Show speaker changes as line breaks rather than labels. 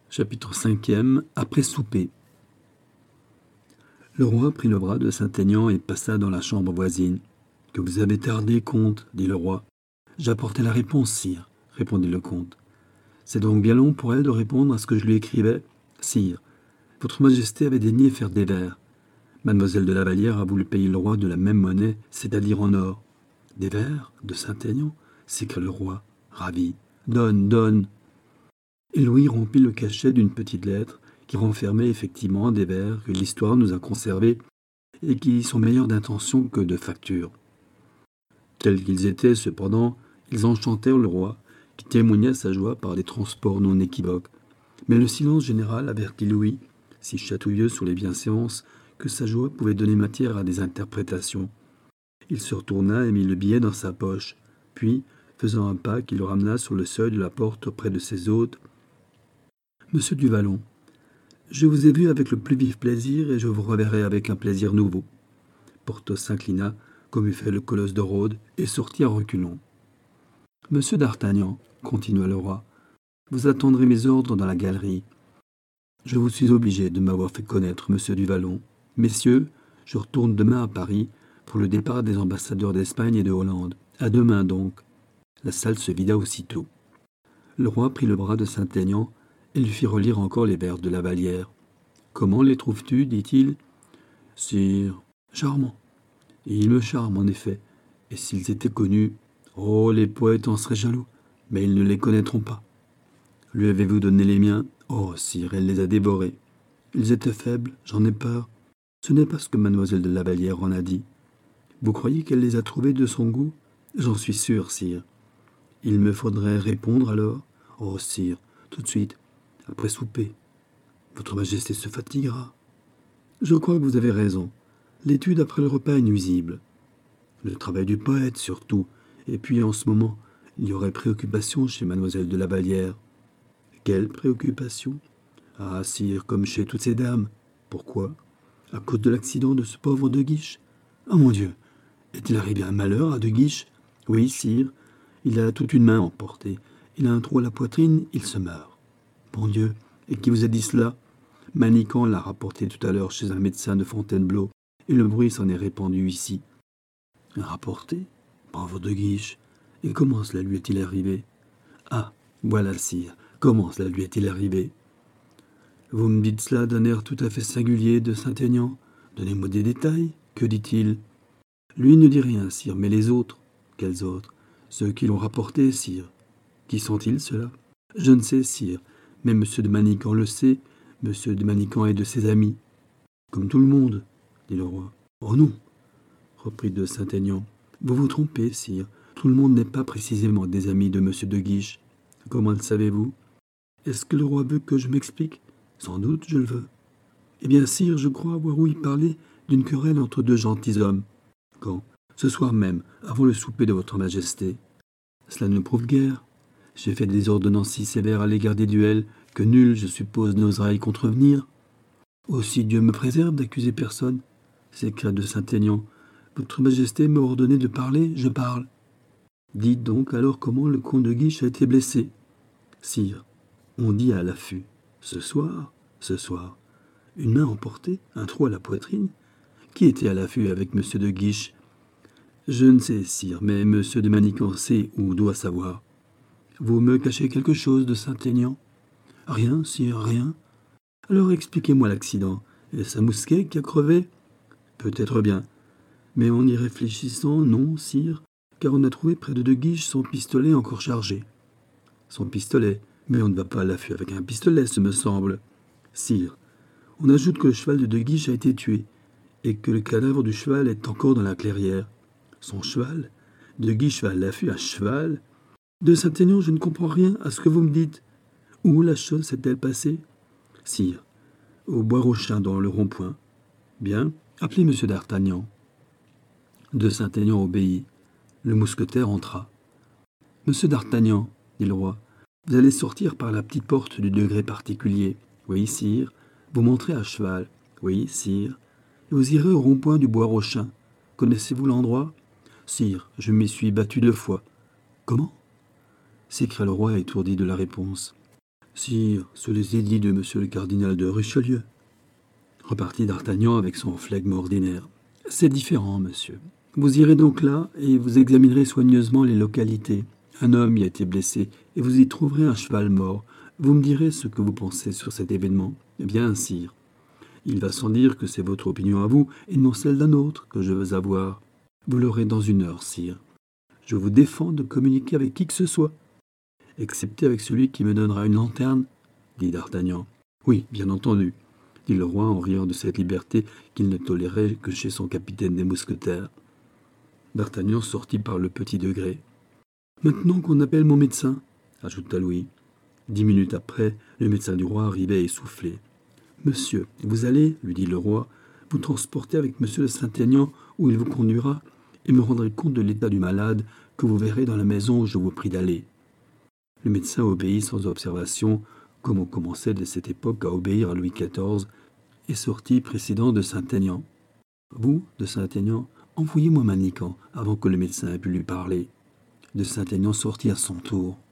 Chapitre 5e. Après souper. Le roi prit le bras de Saint-Aignan et passa dans la chambre voisine. « Que vous avez tardé, comte, dit le roi. »« J'apportais la réponse, sire, répondit le comte. »« C'est donc bien long pour elle de répondre à ce que je lui écrivais, sire. Votre majesté avait daigné faire des vers. Mademoiselle de la Vallière a voulu payer le roi de la même monnaie, c'est-à-dire en or. »« Des vers de Saint-Aignan » s'écria le roi, ravi. « Donne, donne !» Et Louis rompit le cachet d'une petite lettre qui renfermait effectivement des vers que l'histoire nous a conservés et qui sont meilleurs d'intention que de facture. Tels qu'ils étaient, cependant, ils enchantèrent le roi, qui témoigna sa joie par des transports non équivoques. Mais le silence général avertit Louis, si chatouilleux sur les bienséances, que sa joie pouvait donner matière à des interprétations. Il se retourna et mit le billet dans sa poche, puis, faisant un pas qui le ramena sur le seuil de la porte auprès de ses hôtes, « Monsieur du Vallon, je vous ai vu avec le plus vif plaisir et je vous reverrai avec un plaisir nouveau. » Porthos s'inclina, comme eût fait le colosse de Rhodes, et sortit à reculons. « Monsieur d'Artagnan, continua le roi, vous attendrez mes ordres dans la galerie. Je vous suis obligé de m'avoir fait connaître, monsieur du Vallon. Messieurs, je retourne demain à Paris pour le départ des ambassadeurs d'Espagne et de Hollande. À demain donc. » La salle se vida aussitôt. Le roi prit le bras de Saint-Aignan et lui fit relire encore les vers de la Vallière. « Comment les trouves-tu » dit-il. « Sire, charmants. Et ils me charment en effet. Et s'ils étaient connus, oh, les poètes en seraient jaloux, mais ils ne les connaîtront pas. Lui avez-vous donné les miens? Oh, sire, elle les a dévorés. Ils étaient faibles, j'en ai peur. Ce n'est pas ce que mademoiselle de la Vallière en a dit. Vous croyez qu'elle les a trouvés de son goût? J'en suis sûr, sire. Il me faudrait répondre alors? Oh, sire, tout de suite, après souper. Votre majesté se fatiguera. Je crois que vous avez raison. L'étude après le repas est nuisible. Le travail du poète, surtout. Et puis, en ce moment, il y aurait préoccupation chez mademoiselle de la Vallière. Quelle préoccupation? Ah, sire, comme chez toutes ces dames. Pourquoi? À cause de l'accident de ce pauvre De Guiche. Ah, mon Dieu! Est-il arrivé un malheur à De Guiche? Oui, sire. Il a toute une main emportée. Il a un trou à la poitrine, il se meurt. Bon Dieu! Et qui vous a dit cela? Manicamp l'a rapporté tout à l'heure chez un médecin de Fontainebleau, et le bruit s'en est répandu ici. Rapporté? Pauvre De Guiche. Et comment cela lui est-il arrivé? Ah, voilà, sire, comment cela lui est-il arrivé? Vous me dites cela d'un air tout à fait singulier de Saint-Aignan. Donnez-moi des détails. Que dit-il? Lui ne dit rien, sire, mais les autres. Quels autres? Ceux qui l'ont rapporté, sire. Qui sont-ils, ceux-là? Je ne sais, sire, mais M. de Manicamp le sait. M. de Manicamp est de ses amis. Comme tout le monde, dit le roi. Oh non, reprit de Saint-Aignan. Vous vous trompez, sire. Tout le monde n'est pas précisément des amis de M. de Guiche. Comment le savez-vous? Est-ce que le roi veut que je m'explique? Sans doute, je le veux. Eh bien, sire, je crois avoir ouï parler d'une querelle entre deux gentilshommes. Quand? Ce soir même, avant le souper de votre majesté. Cela ne prouve guère. J'ai fait des ordonnances si sévères à l'égard des duels que nul, je suppose, n'osera y contrevenir. Aussi Dieu me préserve d'accuser personne, s'écria de Saint-Aignan. Votre majesté m'a ordonné de parler, je parle. Dites donc alors comment le comte de Guiche a été blessé. Sire, on dit à l'affût. Ce soir. Une main emportée, un trou à la poitrine. Qui était à l'affût avec M. de Guiche? Je ne sais, sire, mais M. de Manicamp sait ou doit savoir. Vous me cachez quelque chose de Saint-Aignan? Rien, sire, rien. Alors expliquez-moi l'accident. Est-ce un mousquet qui a crevé? Peut-être bien. Mais en y réfléchissant, non, sire, car on a trouvé près de Guiche son pistolet encore chargé. Son pistolet? Mais on ne va pas à l'affût avec un pistolet, ce me semble. Sire, on ajoute que le cheval de Guiche a été tué, et que le cadavre du cheval est encore dans la clairière. Son cheval? De Guiche va à l'affût à cheval? De Saint-Aignan, je ne comprends rien à ce que vous me dites. Où la chose s'est-elle passée? Sire, au Bois Rochin, dans le rond-point. Bien, appelez M. d'Artagnan. De Saint-Aignan obéit. Le mousquetaire entra. Monsieur d'Artagnan, dit le roi, vous allez sortir par la petite porte du degré particulier. Oui, sire. Vous monterez à cheval. Oui, sire. Et vous irez au rond-point du Bois Rochin. Connaissez-vous l'endroit? Sire, je m'y suis battu 2 fois. Comment? S'écria le roi étourdi de la réponse. Sire, sous les édits de monsieur le cardinal de Richelieu, repartit d'Artagnan avec son flegme ordinaire. C'est différent, monsieur. Vous irez donc là et vous examinerez soigneusement les localités. Un homme y a été blessé et vous y trouverez un cheval mort. Vous me direz ce que vous pensez sur cet événement. Eh bien, sire, il va sans dire que c'est votre opinion à vous et non celle d'un autre que je veux avoir. Vous l'aurez dans 1 heure, sire. Je vous défends de communiquer avec qui que ce soit, excepté avec celui qui me donnera une lanterne, dit d'Artagnan. Oui, bien entendu, dit le roi en riant de cette liberté qu'il ne tolérait que chez son capitaine des mousquetaires. D'Artagnan sortit par le petit degré. « Maintenant qu'on appelle mon médecin, » ajouta Louis. 10 minutes après, le médecin du roi arrivait essoufflé. « Monsieur, vous allez, lui dit le roi, vous transporter avec monsieur de Saint-Aignan où il vous conduira, et me rendrez compte de l'état du malade que vous verrez dans la maison où je vous prie d'aller. » Le médecin obéit sans observation, comme on commençait dès cette époque à obéir à Louis XIV, et sortit précédent de Saint-Aignan. « Vous, de Saint-Aignan, envoyez-moi Manicamp avant que le médecin ait pu lui parler. » De Saint-Aignan sortit à son tour.